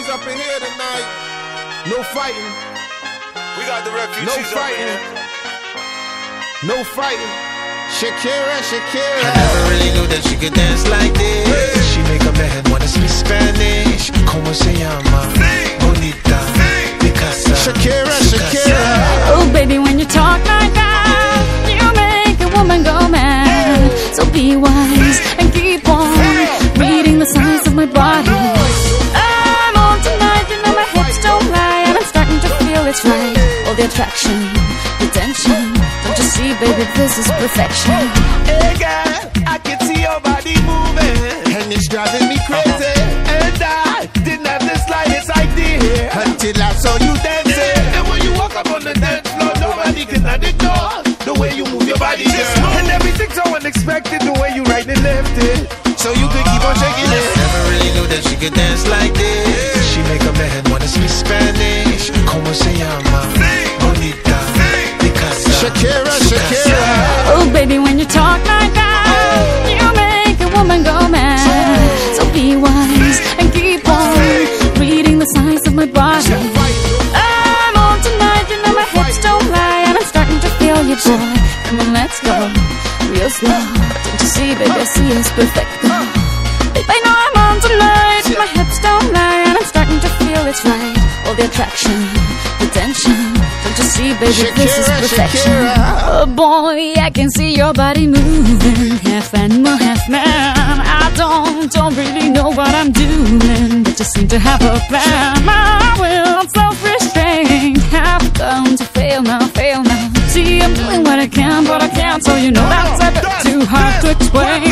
refugees up in here tonight. No fighting. We got the refugees No up in fighting. here. No fighting. Shakira, Shakira. I never really knew that she could dance like this. She make a man wanna speak Spanish. Como se llama? Bonita, Picasa, Shakira, Shakira. Oh baby, when you talk like that, you make a woman go mad. So be wise and keep on reading the signs of my body. I'm on tonight, you know my hips don't lie, and I'm starting to feel it's right. All the attraction, the tension. Don't you see, baby, this is perfection. Hey girl, I can see your body moving, And it's driving me crazy. and I didn't have the slightest idea Until I saw you dancing. And when you walk up on the dance floor, nobody can ignore the way you move your body, girl. And everything's so unexpected, the way you right and left it. So you could keep on shaking it. Never really knew that she could dance like this. She make a man wanna speak Spanish. Como se llama? Bonita, Picasa, Shakira, Shakira. Oh baby, when you talk like that, you make a woman go mad. So be wise and keep on reading the signs of my body. I'm on tonight, you know my hips don't lie, and I'm starting to feel you, boy. Come on, let's go real slow. Don't you see, baby, I see it's perfect. Babe, I know I'm on tonight, my hips don't lie, and I'm starting to feel it's right. All the attraction, the tension. Don't you see, baby, this is Shakira, perfection. Shakira. Oh boy, I can see your body moving, half animal, half man. I don't really know what I'm doing, but just seem to have a plan. My will, self-restraint, have come to fail now, fail now. See, I'm doing what I can, but I can't, so you know that's a bit too hard to explain.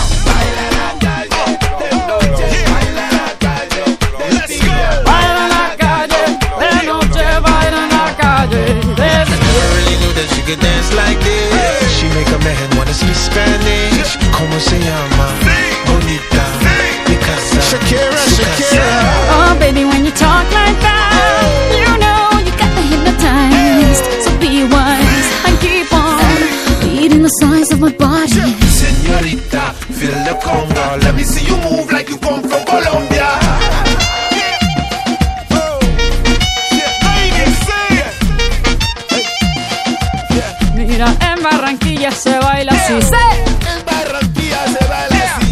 Baila en la calle, de noche baila en la calle. Never really knew that she could dance like this. She make a man wanna speak Spanish. Como se llama? Bonita, Picasa, Shakira, Shakira. Oh baby, when you talk like that, you know you got me hypnotized. So be wise and keep on reading the signs of my body. Señorita, feel the conga. Let me see you move like you come from Colombia. Mira, en Barranquilla se baila así. En Barranquilla se baila así.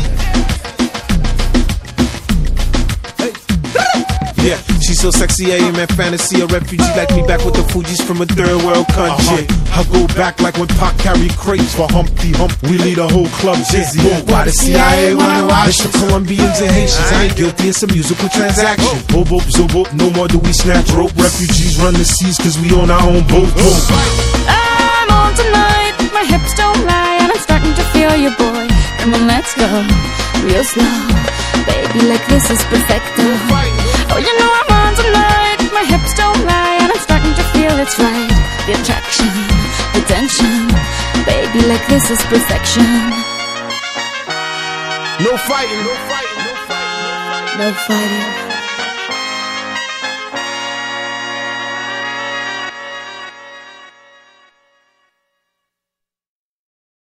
Yeah, she's so sexy, I am in fantasy. A refugee like me back with the Fugees from a third world country. I go back like when Pac carried crates for Humpty Hump. We lead a whole club dizzy. Why the CIA wanna watch the Colombians and Haitians? I ain't guilty, it's a musical transaction. Boop, boop, zo, boop, no more do we snatch rope. Refugees run the seas cause we own our own boat. I'm on tonight, my hips don't lie, and I'm starting to feel you, boy. Come on, let's go real slow. Baby, like this is perfecto. Oh, you know I'm on tonight, my hips don't lie, and I'm starting to feel it's right. The attraction, the tension. Baby, like this is perfection. No fighting. No fighting. No fighting. No fighting.